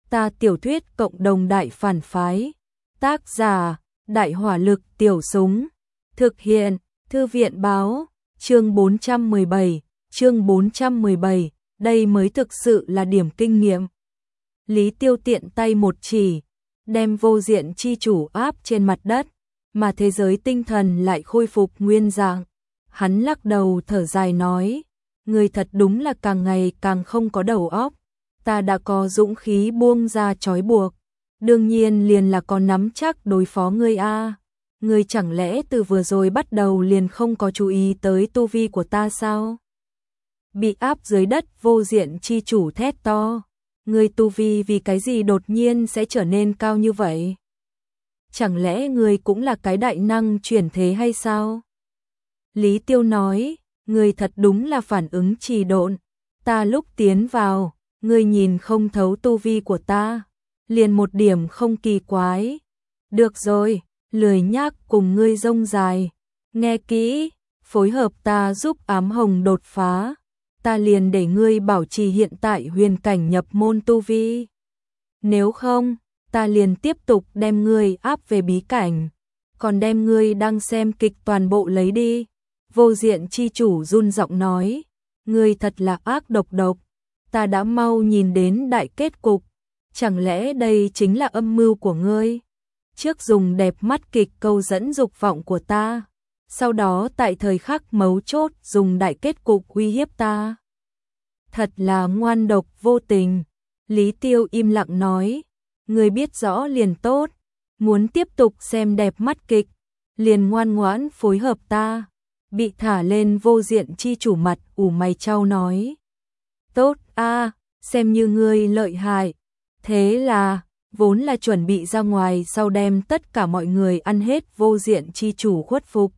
Ta tiểu thuyết cộng đồng đại phản phái. Tác giả: Đại hỏa lực tiểu súng. Thực hiện: Thư viện báo. Chương 417, đây mới thực sự là điểm kinh nghiệm. Lý Tiêu tiện tay một chỉ, đem vô diện chi chủ áp trên mặt đất, mà thế giới tinh thần lại khôi phục nguyên dạng. Hắn lắc đầu thở dài nói, người thật đúng là càng ngày càng không có đầu óc. Ta đã có dũng khí buông ra trói buộc, đương nhiên liền là có nắm chắc đối phó ngươi a. Ngươi chẳng lẽ từ vừa rồi bắt đầu liền không có chú ý tới tu vi của ta sao? Bị áp dưới đất vô diện chi chủ thét to, ngươi tu vi vì cái gì đột nhiên sẽ trở nên cao như vậy? Chẳng lẽ ngươi cũng là cái đại năng chuyển thế hay sao? Lý Tiêu nói, ngươi thật đúng là phản ứng trì độn. Ta lúc tiến vào, ngươi nhìn không thấu tu vi của ta, liền một điểm không kỳ quái. Được rồi, lười nhác cùng ngươi rông dài. Nghe kỹ, phối hợp ta giúp ám hồng đột phá. Ta liền để ngươi bảo trì hiện tại huyền cảnh nhập môn tu vi. Nếu không, ta liền tiếp tục đem ngươi áp về bí cảnh, còn đem ngươi đang xem kịch toàn bộ lấy đi. Vô diện chi chủ run giọng nói, ngươi thật là ác độc, ta đã mau nhìn đến đại kết cục. Chẳng lẽ đây chính là âm mưu của ngươi? Trước dùng đẹp mắt kịch câu dẫn dục vọng của ta, sau đó tại thời khắc mấu chốt dùng đại kết cục uy hiếp ta. Thật là ngoan độc vô tình. Lý Tiêu im lặng nói, ngươi biết rõ liền tốt, muốn tiếp tục xem đẹp mắt kịch, liền ngoan ngoãn phối hợp ta. Bị thả lên vô diện chi chủ mặt ủ mày chau nói, tốt a, xem như ngươi lợi hại. Thế là, vốn là chuẩn bị ra ngoài sau đem tất cả mọi người ăn hết vô diện chi chủ khuất phục.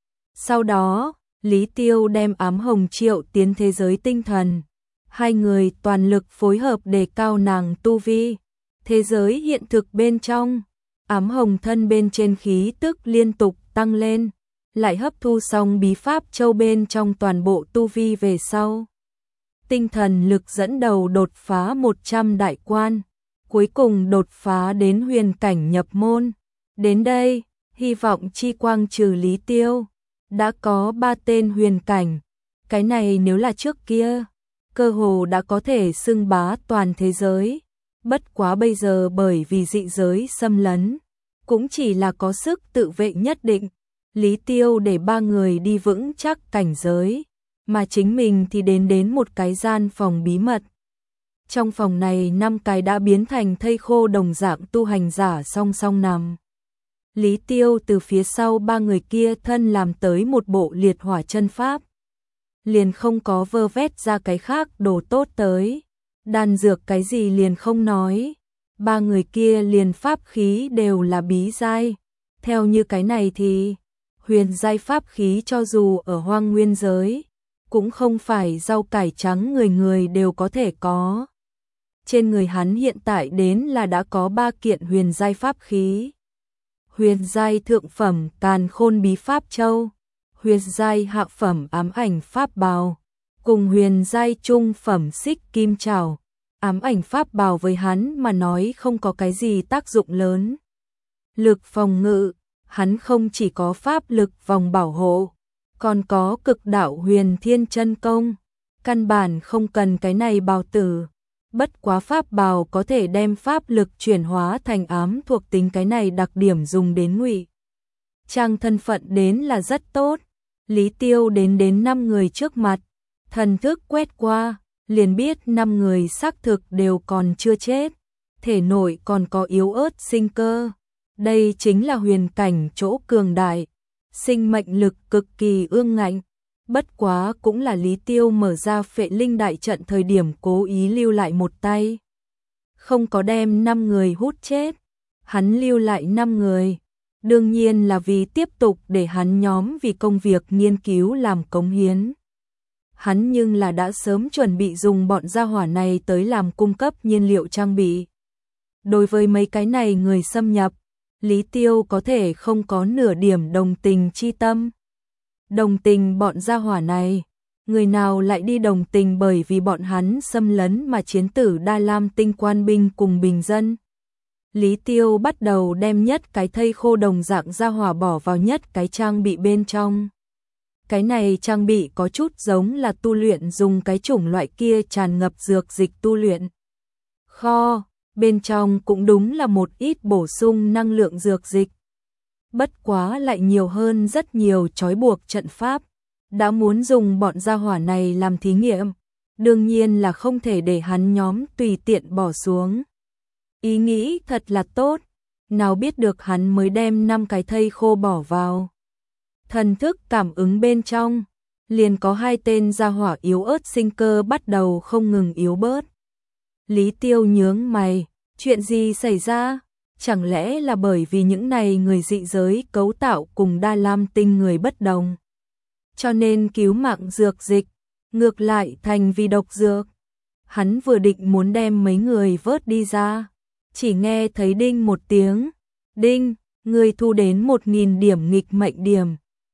Sau đó, Lý Tiêu đem ám hồng triệu tiến thế giới tinh thần. Hai người toàn lực phối hợp đề cao nàng tu vi. Thế giới hiện thực bên trong, ám hồng thân bên trên khí tức liên tục tăng lên, lại hấp thu xong bí pháp châu bên trong toàn bộ tu vi về sau. Tinh thần lực dẫn đầu đột phá 100 đại quan, cuối cùng đột phá đến huyền cảnh nhập môn. Đến đây, hy vọng chi quang trừ Lý Tiêu, đã có 3 tên huyền cảnh. Cái này nếu là trước kia, cơ hồ đã có thể xưng bá toàn thế giới. Bất quá bây giờ bởi vì dị giới xâm lấn, cũng chỉ là có sức tự vệ nhất định. Lý Tiêu để 3 người đi vững chắc cảnh giới, mà chính mình thì đến một cái gian phòng bí mật. Trong phòng này 5 cái đã biến thành thây khô đồng dạng tu hành giả song song nằm. Lý Tiêu từ phía sau 3 người kia thân làm tới một bộ liệt hỏa chân pháp. Liền không có vơ vét ra cái khác đồ tốt tới. Đan dược cái gì liền không nói. 3 người kia liền pháp khí đều là bí giai. Theo như cái này thì huyền giai pháp khí cho dù ở hoang nguyên giới, cũng không phải rau cải trắng người người đều có thể có. Trên người hắn hiện tại đến là đã có 3 kiện huyền giai pháp khí. Huyền giai thượng phẩm Càn Khôn Bí Pháp Châu, huyền giai hạ phẩm Ám Ảnh Pháp Bào, cùng huyền giai trung phẩm Xích Kim Trảo. Ám Ảnh Pháp Bào với hắn mà nói không có cái gì tác dụng lớn. Lực phòng ngự, hắn không chỉ có pháp lực vòng bảo hộ, còn có cực đạo huyền thiên chân công, căn bản không cần cái này bào tử. Bất quá pháp bào có thể đem pháp lực chuyển hóa thành ám thuộc tính, cái này đặc điểm dùng đến ngụy trang thân phận đến là rất tốt. Lý Tiêu đến 5 người trước mặt, thần thức quét qua, liền biết 5 người xác thực đều còn chưa chết, thể nội còn có yếu ớt sinh cơ. Đây chính là huyền cảnh chỗ cường đại, sinh mệnh lực cực kỳ ương ngạnh. Bất quá cũng là Lý Tiêu mở ra Phệ Linh đại trận thời điểm cố ý lưu lại một tay, không có đem 5 người hút chết. Hắn lưu lại 5 người, đương nhiên là vì tiếp tục để hắn nhóm vì công việc nghiên cứu làm cống hiến. Hắn nhưng là đã sớm chuẩn bị dùng bọn gia hỏa này tới làm cung cấp nhiên liệu trang bị. Đối với mấy cái này người xâm nhập, Lý Tiêu có thể không có nửa điểm đồng tình chi tâm. Đồng tình bọn gia hỏa này, người nào lại đi đồng tình bởi vì bọn hắn xâm lấn mà chiến tử Đa Lam Tinh quan binh cùng bình dân. Lý Tiêu bắt đầu đem nhất cái thây khô đồng dạng ra hỏa bỏ vào nhất cái trang bị bên trong. Cái này trang bị có chút giống là tu luyện dùng cái chủng loại kia tràn ngập dược dịch tu luyện. Kho, bên trong cũng đúng là một ít bổ sung năng lượng dược dịch. Bất quá lại nhiều hơn rất nhiều trói buộc trận pháp. Đã muốn dùng bọn gia hỏa này làm thí nghiệm, đương nhiên là không thể để hắn nhóm tùy tiện bỏ xuống. Ý nghĩ thật là tốt, nào biết được hắn mới đem 5 cái thây khô bỏ vào. Thần thức cảm ứng bên trong, liền có 2 tên gia hỏa yếu ớt sinh cơ bắt đầu không ngừng yếu bớt. Lý Tiêu nhướng mày, chuyện gì xảy ra? Chẳng lẽ là bởi vì những này người dị giới cấu tạo cùng Đa Lam Tinh người bất đồng, cho nên cứu mạng dược dịch, ngược lại thành vì độc dược. Hắn vừa định muốn đem mấy người vớt đi ra, chỉ nghe thấy đinh một tiếng. Đinh, người thu đến 1000 điểm nghịch mệnh điểm.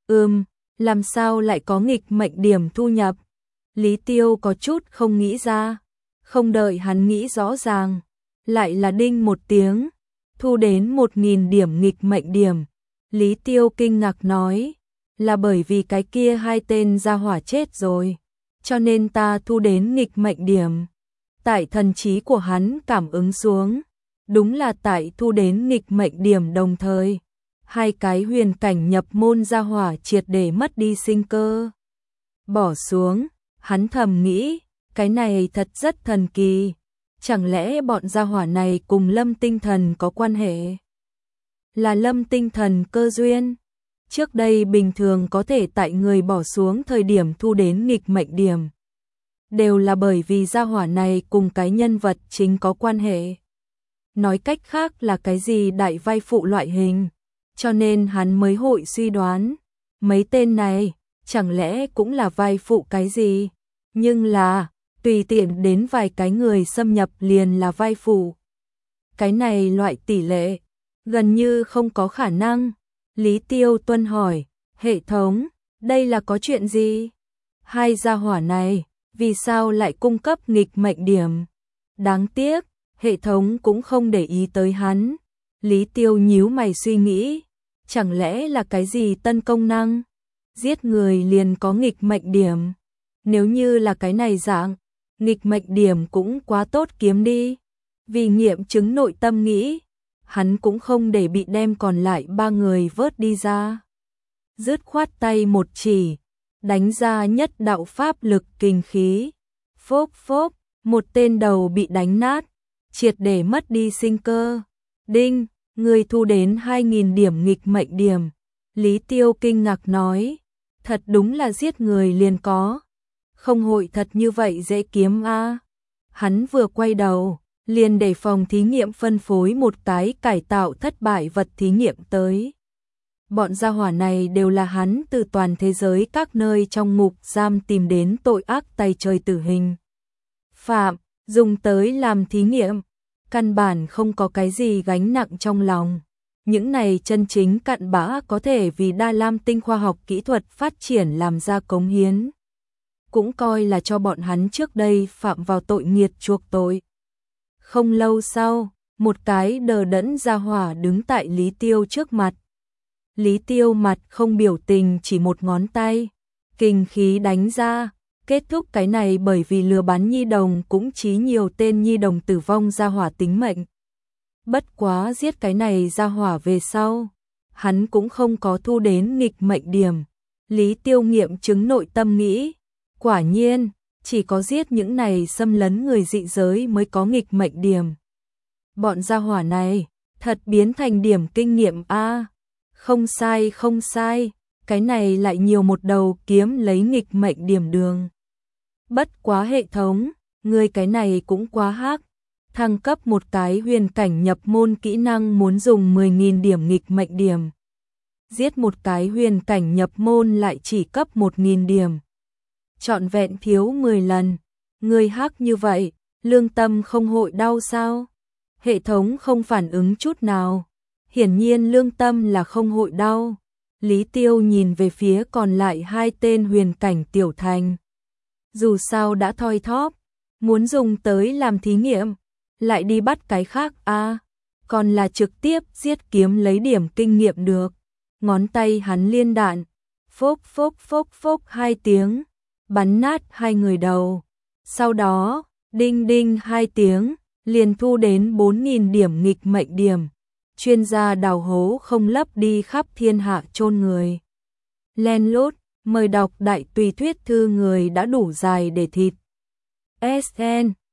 Làm sao lại có nghịch mệnh điểm thu nhập? Lý Tiêu có chút không nghĩ ra, không đợi hắn nghĩ rõ ràng, lại là đinh một tiếng, thu đến 1000 điểm nghịch mệnh điểm. Lý Tiêu kinh ngạc nói, là bởi vì cái kia 2 tên gia hỏa chết rồi, cho nên ta thu đến nghịch mệnh điểm. Tại thần trí của hắn cảm ứng xuống, đúng là tại thu đến nghịch mệnh điểm đồng thời, 2 cái huyền cảnh nhập môn gia hỏa triệt để mất đi sinh cơ. Bỏ xuống, hắn thầm nghĩ, cái này thật rất thần kỳ, chẳng lẽ bọn gia hỏa này cùng Lâm Tinh Thần có quan hệ? Là Lâm Tinh Thần cơ duyên. Trước đây bình thường có thể tại người bỏ xuống thời điểm thu đến nghịch mệnh điểm, đều là bởi vì gia hỏa này cùng cái nhân vật chính có quan hệ. Nói cách khác là cái gì đại vai phụ loại hình, cho nên hắn mới hội suy đoán, mấy tên này, chẳng lẽ cũng là vai phụ cái gì, nhưng là, tùy tiện đến vài cái người xâm nhập liền là vai phụ. Cái này loại tỷ lệ, gần như không có khả năng. Lý Tiêu tuân hỏi, hệ thống, đây là có chuyện gì? 2 gia hỏa này, vì sao lại cung cấp nghịch mệnh điểm? Đáng tiếc, hệ thống cũng không để ý tới hắn. Lý Tiêu nhíu mày suy nghĩ, chẳng lẽ là cái gì tân công năng? Giết người liền có nghịch mệnh điểm. Nếu như là cái này dạng, nghịch mệnh điểm cũng quá tốt kiếm đi. Vì nghiệm chứng nội tâm nghĩ, hắn cũng không để bị đem còn lại 3 người vớt đi ra. Dứt khoát tay một chỉ, đánh ra nhất đạo pháp lực kinh khí. Phốp phốp, một tên đầu bị đánh nát, triệt để mất đi sinh cơ. Đinh, người thu đến 2000 điểm nghịch mệnh điểm. Lý Tiêu kinh ngạc nói, thật đúng là giết người liền có. Không hội thật như vậy dễ kiếm a. Hắn vừa quay đầu, liền để phòng thí nghiệm phân phối một cái cải tạo thất bại vật thí nghiệm tới. Bọn gia hỏa này đều là hắn từ toàn thế giới các nơi trong ngục giam tìm đến tội ác tày trời tử hình. Phạm, dùng tới làm thí nghiệm, căn bản không có cái gì gánh nặng trong lòng. Những này chân chính cặn bã có thể vì Đa Lam Tinh khoa học kỹ thuật phát triển làm ra cống hiến. Cũng coi là cho bọn hắn trước đây phạm vào tội nghiệt chuộc tội. Không lâu sau, một cái đờ đẫn gia hỏa đứng tại Lý Tiêu trước mặt. Lý Tiêu mặt không biểu tình, chỉ một ngón tay, kinh khí đánh ra, kết thúc cái này bởi vì lừa bán nhi đồng cũng chí nhiều tên nhi đồng tử vong gia hỏa tính mệnh. Bất quá giết cái này gia hỏa về sau, hắn cũng không có thu đến nghịch mệnh điểm. Lý Tiêu nghiệm chứng nội tâm nghĩ, quả nhiên, chỉ có giết những này xâm lấn người dị giới mới có nghịch mệnh điểm. Bọn gia hỏa này, thật biến thành điểm kinh nghiệm a. Không sai không sai, cái này lại nhiều một đầu kiếm lấy nghịch mệnh điểm đường. Bất quá hệ thống, người cái này cũng quá hắc. Thăng cấp một cái huyền cảnh nhập môn kỹ năng muốn dùng 10.000 điểm nghịch mệnh điểm. Giết một cái huyền cảnh nhập môn lại chỉ cấp 1.000 điểm. Trọn vẹn thiếu 10 lần. Người hắc như vậy, lương tâm không hội đau sao? Hệ thống không phản ứng chút nào. Hiển nhiên lương tâm là không hội đau. Lý Tiêu nhìn về phía còn lại 2 tên huyền cảnh tiểu thành. dù sao đã thoi thóp, muốn dùng tới làm thí nghiệm, lại đi bắt cái khác còn là trực tiếp giết kiếm lấy điểm kinh nghiệm được. Ngón tay hắn liên đạn, phốc phốc phốc phốc 2 tiếng, bắn nát 2 người đầu. Sau đó, đinh đinh 2 tiếng, liền thu đến 4.000 điểm nghịch mệnh điểm. Chuyên gia đào hố không lấp đi khắp thiên hạ chôn người. Len lút, mời đọc đại tùy thuyết thư người đã đủ dài để thịt. SN